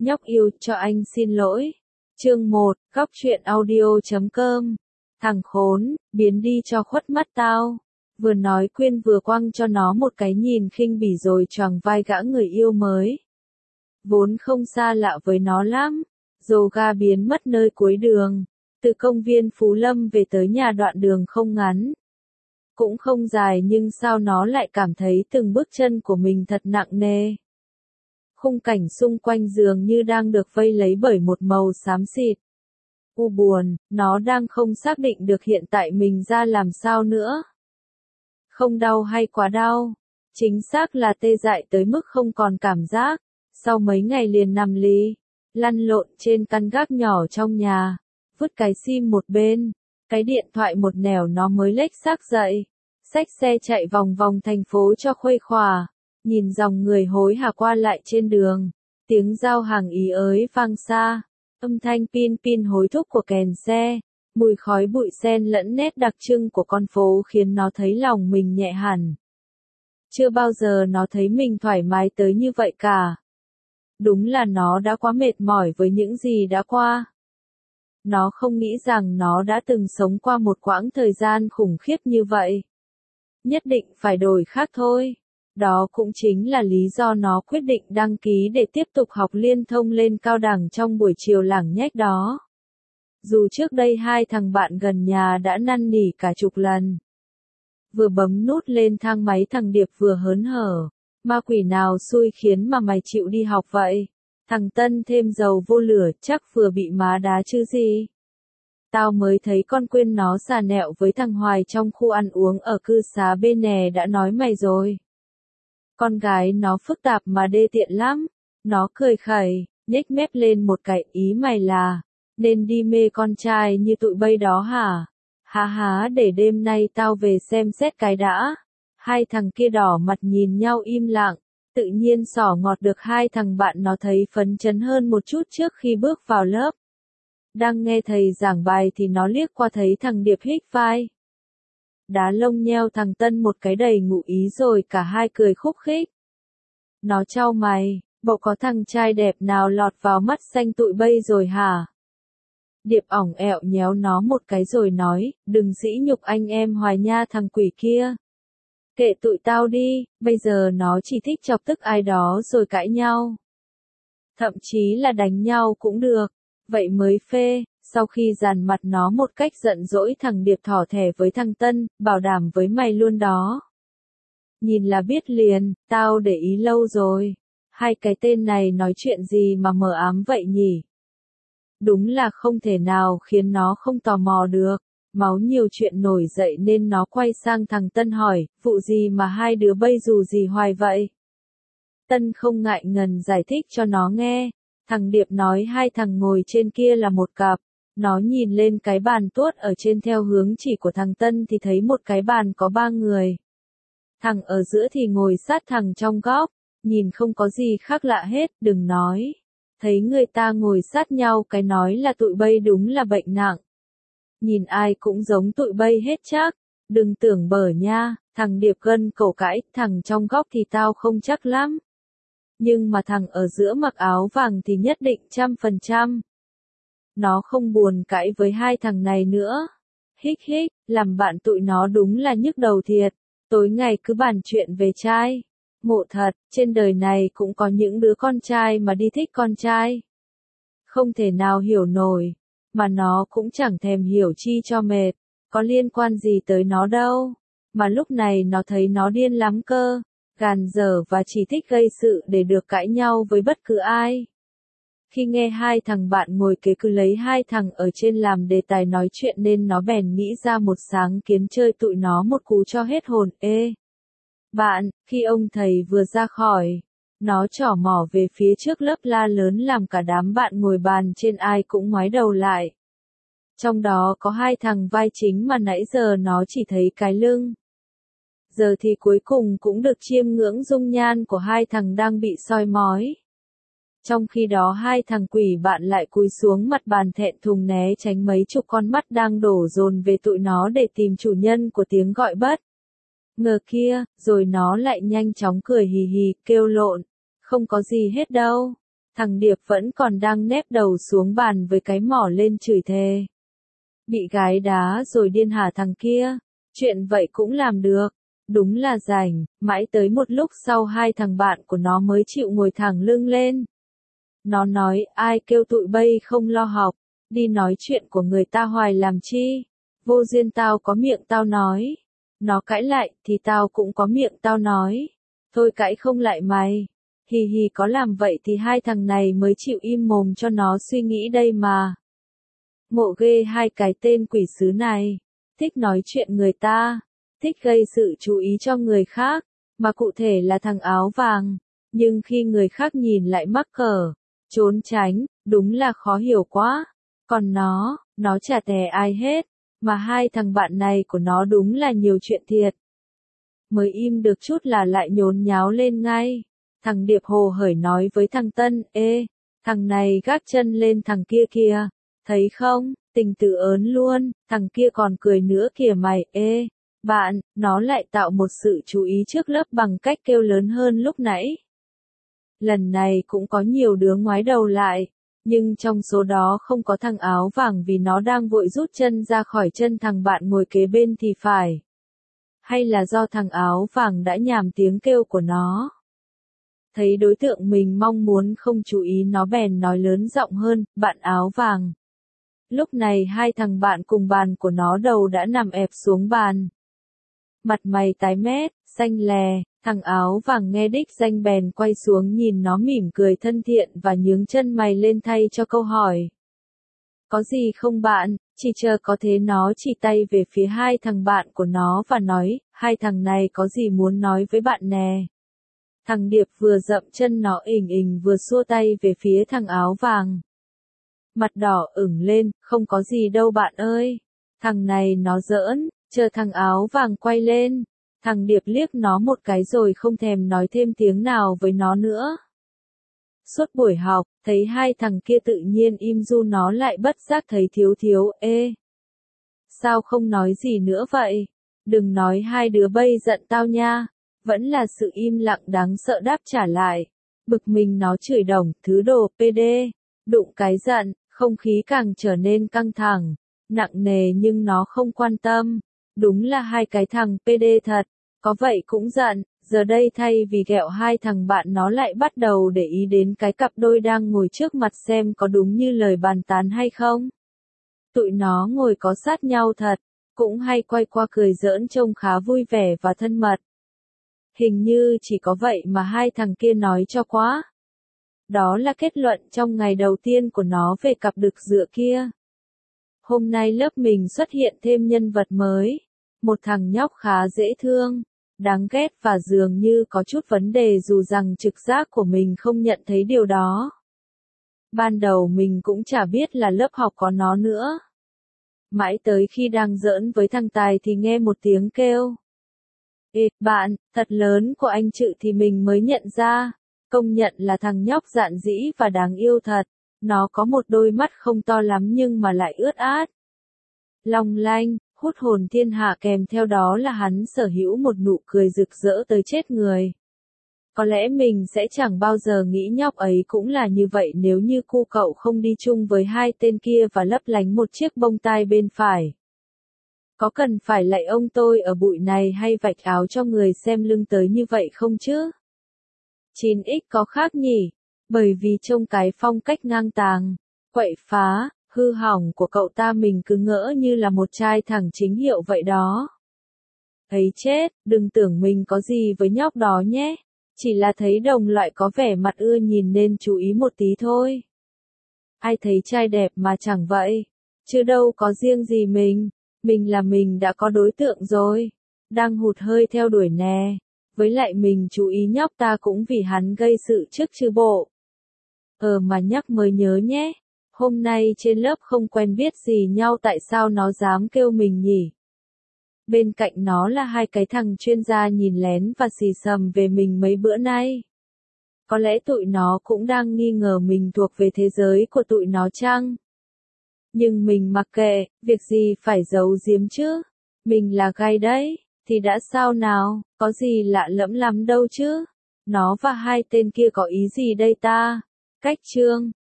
Nhóc yêu cho anh xin lỗi. Chương 1, Góc truyện audio.com. Thằng khốn, biến đi cho khuất mắt tao. Vừa nói Quyên vừa quăng cho nó một cái nhìn khinh bỉ rồi choàng vai gã người yêu mới. Vốn không xa lạ với nó lắm. Dồ ga biến mất nơi cuối đường. Từ công viên Phú Lâm về tới nhà đoạn đường không ngắn. Cũng không dài nhưng sao nó lại cảm thấy từng bước chân của mình thật nặng nề. Khung cảnh xung quanh dường như đang được vây lấy bởi một màu xám xịt. U buồn, nó đang không xác định được hiện tại mình ra làm sao nữa. Không đau hay quá đau. Chính xác là tê dại tới mức không còn cảm giác. Sau mấy ngày liền nằm lì, lăn lộn trên căn gác nhỏ trong nhà, vứt cái sim một bên, cái điện thoại một nẻo nó mới lếch xác dậy. Xách xe chạy vòng vòng thành phố cho khuây khỏa. Nhìn dòng người hối hả qua lại trên đường, tiếng giao hàng ý ới vang xa, âm thanh pin pin hối thúc của kèn xe, mùi khói bụi xen lẫn nét đặc trưng của con phố khiến nó thấy lòng mình nhẹ hẳn. Chưa bao giờ nó thấy mình thoải mái tới như vậy cả. Đúng là nó đã quá mệt mỏi với những gì đã qua. Nó không nghĩ rằng nó đã từng sống qua một quãng thời gian khủng khiếp như vậy. Nhất định phải đổi khác thôi. Đó cũng chính là lý do nó quyết định đăng ký để tiếp tục học liên thông lên cao đẳng trong buổi chiều lảng nhách đó. Dù trước đây hai thằng bạn gần nhà đã năn nỉ cả chục lần. Vừa bấm nút lên thang máy thằng Điệp vừa hớn hở. Ma quỷ nào xui khiến mà mày chịu đi học vậy? Thằng Tân thêm dầu vô lửa chắc vừa bị má đá chứ gì. Tao mới thấy con Quyên nó xà nẹo với thằng Hoài trong khu ăn uống ở cư xá bên nè đã nói mày rồi. Con gái nó phức tạp mà đê tiện lắm. Nó cười khẩy, nhếch mép lên một cái, ý mày là nên đi mê con trai như tụi bây đó hả? Há há, để đêm nay tao về xem xét cái đã. Hai thằng kia đỏ mặt nhìn nhau im lặng. Tự nhiên xỏ ngọt được hai thằng bạn nó thấy phấn chấn hơn một chút trước khi bước vào lớp. Đang nghe thầy giảng bài thì nó liếc qua thấy thằng Điệp hít vai. Đá lông nheo thằng Tân một cái đầy ngụ ý rồi cả hai cười khúc khích. Nó chau mày, bộ có thằng trai đẹp nào lọt vào mắt xanh tụi bây rồi hả? Điệp ỏng ẹo nhéo nó một cái rồi nói, đừng dĩ nhục anh em Hoài nha thằng quỷ kia. Kệ tụi tao đi, bây giờ nó chỉ thích chọc tức ai đó rồi cãi nhau. Thậm chí là đánh nhau cũng được, vậy mới phê. Sau khi dàn mặt nó một cách giận dỗi thằng Điệp thỏ thẻ với thằng Tân, bảo đảm với mày luôn đó. Nhìn là biết liền, tao để ý lâu rồi. Hai cái tên này nói chuyện gì mà mờ ám vậy nhỉ? Đúng là không thể nào khiến nó không tò mò được. Máu nhiều chuyện nổi dậy nên nó quay sang thằng Tân hỏi, vụ gì mà hai đứa bây dù gì hoài vậy? Tân không ngại ngần giải thích cho nó nghe. Thằng Điệp nói hai thằng ngồi trên kia là một cặp. Nó nhìn lên cái bàn tuốt ở trên theo hướng chỉ của thằng Tân thì thấy một cái bàn có 3 người. Thằng ở giữa thì ngồi sát thằng trong góc, nhìn không có gì khác lạ hết, đừng nói. Thấy người ta ngồi sát nhau cái nói là tụi bây đúng là bệnh nặng. Nhìn ai cũng giống tụi bây hết chắc, đừng tưởng bở nha, thằng Điệp gân cổ cãi, thằng trong góc thì tao không chắc lắm. Nhưng mà thằng ở giữa mặc áo vàng thì nhất định 100%. Nó không buồn cãi với hai thằng này nữa. Hích hích, làm bạn tụi nó đúng là nhức đầu thiệt. Tối ngày cứ bàn chuyện về trai. Ngộ thật, trên đời này cũng có những đứa con trai mà đi thích con trai. Không thể nào hiểu nổi. Mà nó cũng chẳng thèm hiểu chi cho mệt. Có liên quan gì tới nó đâu. Mà lúc này nó thấy nó điên lắm cơ. Gàn dở và chỉ thích gây sự để được cãi nhau với bất cứ ai. Khi nghe hai thằng bạn ngồi kế cứ lấy hai thằng ở trên làm đề tài nói chuyện nên nó bèn nghĩ ra một sáng kiến chơi tụi nó một cú cho hết hồn. Ê! Bạn, khi ông thầy vừa ra khỏi, nó trỏ mỏ về phía trước lớp la lớn làm cả đám bạn ngồi bàn trên ai cũng ngoái đầu lại. Trong đó có hai thằng vai chính mà nãy giờ nó chỉ thấy cái lưng. Giờ thì cuối cùng cũng được chiêm ngưỡng dung nhan của hai thằng đang bị soi mói. Trong khi đó hai thằng quỷ bạn lại cúi xuống mặt bàn thẹn thùng né tránh mấy chục con mắt đang đổ dồn về tụi nó để tìm chủ nhân của tiếng gọi bất ngờ kia, rồi nó lại nhanh chóng cười hì hì, kêu lộn, không có gì hết đâu. Thằng Điệp vẫn còn đang nép đầu xuống bàn với cái mỏ lên chửi thề. Bị gái đá rồi điên hả thằng kia, chuyện vậy cũng làm được, đúng là rảnh, mãi tới một lúc sau hai thằng bạn của nó mới chịu ngồi thẳng lưng lên. Nó nói ai kêu tụi bay không lo học, đi nói chuyện của người ta hoài làm chi, vô duyên tao có miệng tao nói. Nó cãi lại thì tao cũng có miệng tao nói, thôi cãi không lại mày. Hì hì có làm vậy thì hai thằng này mới chịu im mồm cho nó suy nghĩ đây mà. Ngộ ghê hai cái tên quỷ sứ này, thích nói chuyện người ta, thích gây sự chú ý cho người khác, mà cụ thể là thằng áo vàng, nhưng khi người khác nhìn lại mắc cỡ, trốn tránh, đúng là khó hiểu quá. Còn nó chả tè ai hết, mà hai thằng bạn này của nó đúng là nhiều chuyện thiệt. Mới im được chút là lại nhốn nháo lên ngay. Thằng Điệp hồ hởi nói với thằng Tân, ê, thằng này gác chân lên thằng kia kìa, thấy không, tình tự ớn luôn, thằng kia còn cười nữa kìa mày, ê, bạn, nó lại tạo một sự chú ý trước lớp bằng cách kêu lớn hơn lúc nãy. Lần này cũng có nhiều đứa ngoái đầu lại, nhưng trong số đó không có thằng áo vàng vì nó đang vội rút chân ra khỏi chân thằng bạn ngồi kế bên thì phải. Hay là do thằng áo vàng đã nhàm tiếng kêu của nó. Thấy đối tượng mình mong muốn không chú ý nó bèn nói lớn giọng hơn, bạn áo vàng. Lúc này hai thằng bạn cùng bàn của nó đầu đã nằm ẹp xuống bàn. Mặt mày tái mét, xanh lè, thằng áo vàng nghe đích danh bèn quay xuống nhìn nó mỉm cười thân thiện và nhướng chân mày lên thay cho câu hỏi. Có gì không bạn, chỉ chờ có thế nó chỉ tay về phía hai thằng bạn của nó và nói, hai thằng này có gì muốn nói với bạn nè. Thằng Điệp vừa dậm chân nó vừa xua tay về phía thằng áo vàng. Mặt đỏ ửng lên, không có gì đâu bạn ơi. Thằng này nó giỡn, chờ thằng áo vàng quay lên. Thằng Điệp liếc nó một cái rồi không thèm nói thêm tiếng nào với nó nữa. Suốt buổi học, thấy hai thằng kia tự nhiên im ru nó lại bất giác thấy thiếu, ê. Sao không nói gì nữa vậy? Đừng nói hai đứa bây giận tao nha. Vẫn là sự im lặng đáng sợ đáp trả lại. Bực mình nó chửi đồng, thứ đồ PD. Đụng cái giận, không khí càng trở nên căng thẳng, nặng nề nhưng nó không quan tâm. Đúng là hai cái thằng PD thật, có vậy cũng giận, giờ đây thay vì ghẹo hai thằng bạn nó lại bắt đầu để ý đến cái cặp đôi đang ngồi trước mặt xem có đúng như lời bàn tán hay không. Tụi nó ngồi có sát nhau thật, cũng hay quay qua cười giỡn trông khá vui vẻ và thân mật. Hình như chỉ có vậy mà hai thằng kia nói cho quá. Đó là kết luận trong ngày đầu tiên của nó về cặp đực dựa kia. Hôm nay lớp mình xuất hiện thêm nhân vật mới. Một thằng nhóc khá dễ thương, đáng ghét và dường như có chút vấn đề dù rằng trực giác của mình không nhận thấy điều đó. Ban đầu mình cũng chả biết là lớp học có nó nữa. Mãi tới khi đang giỡn với thằng Tài thì nghe một tiếng kêu. Ê, bạn, thật lớn của anh Trự thì mình mới nhận ra. Công nhận là thằng nhóc dạn dĩ và đáng yêu thật. Nó có một đôi mắt không to lắm nhưng mà lại ướt át. Long lanh, hút hồn thiên hạ kèm theo đó là hắn sở hữu một nụ cười rực rỡ tới chết người. Có lẽ mình sẽ chẳng bao giờ nghĩ nhóc ấy cũng là như vậy nếu như cu cậu không đi chung với hai tên kia và lấp lánh một chiếc bông tai bên phải. Có cần phải lạy ông tôi ở bụi này hay vạch áo cho người xem lưng tới như vậy không chứ? 9X có khác nhỉ? Bởi vì trông cái phong cách ngang tàng, quậy phá, hư hỏng của cậu ta mình cứ ngỡ như là một trai thẳng chính hiệu vậy đó. Ấy chết, đừng tưởng mình có gì với nhóc đó nhé. Chỉ là thấy đồng loại có vẻ mặt ưa nhìn nên chú ý một tí thôi. Ai thấy trai đẹp mà chẳng vậy. Chứ đâu có riêng gì mình. Mình là mình đã có đối tượng rồi. Đang hụt hơi theo đuổi nè. Với lại mình chú ý nhóc ta cũng vì hắn gây sự trước chứ bộ. Mà nhắc mới nhớ nhé. Hôm nay trên lớp không quen biết gì nhau tại sao nó dám kêu mình nhỉ? Bên cạnh nó là hai cái thằng chuyên gia nhìn lén và xì xầm về mình mấy bữa nay. Có lẽ tụi nó cũng đang nghi ngờ mình thuộc về thế giới của tụi nó chăng? Nhưng mình mặc kệ, việc gì phải giấu giếm chứ? Mình là gay đấy, thì đã sao nào, có gì lạ lẫm lắm đâu chứ? Nó và hai tên kia có ý gì đây ta? Cách chương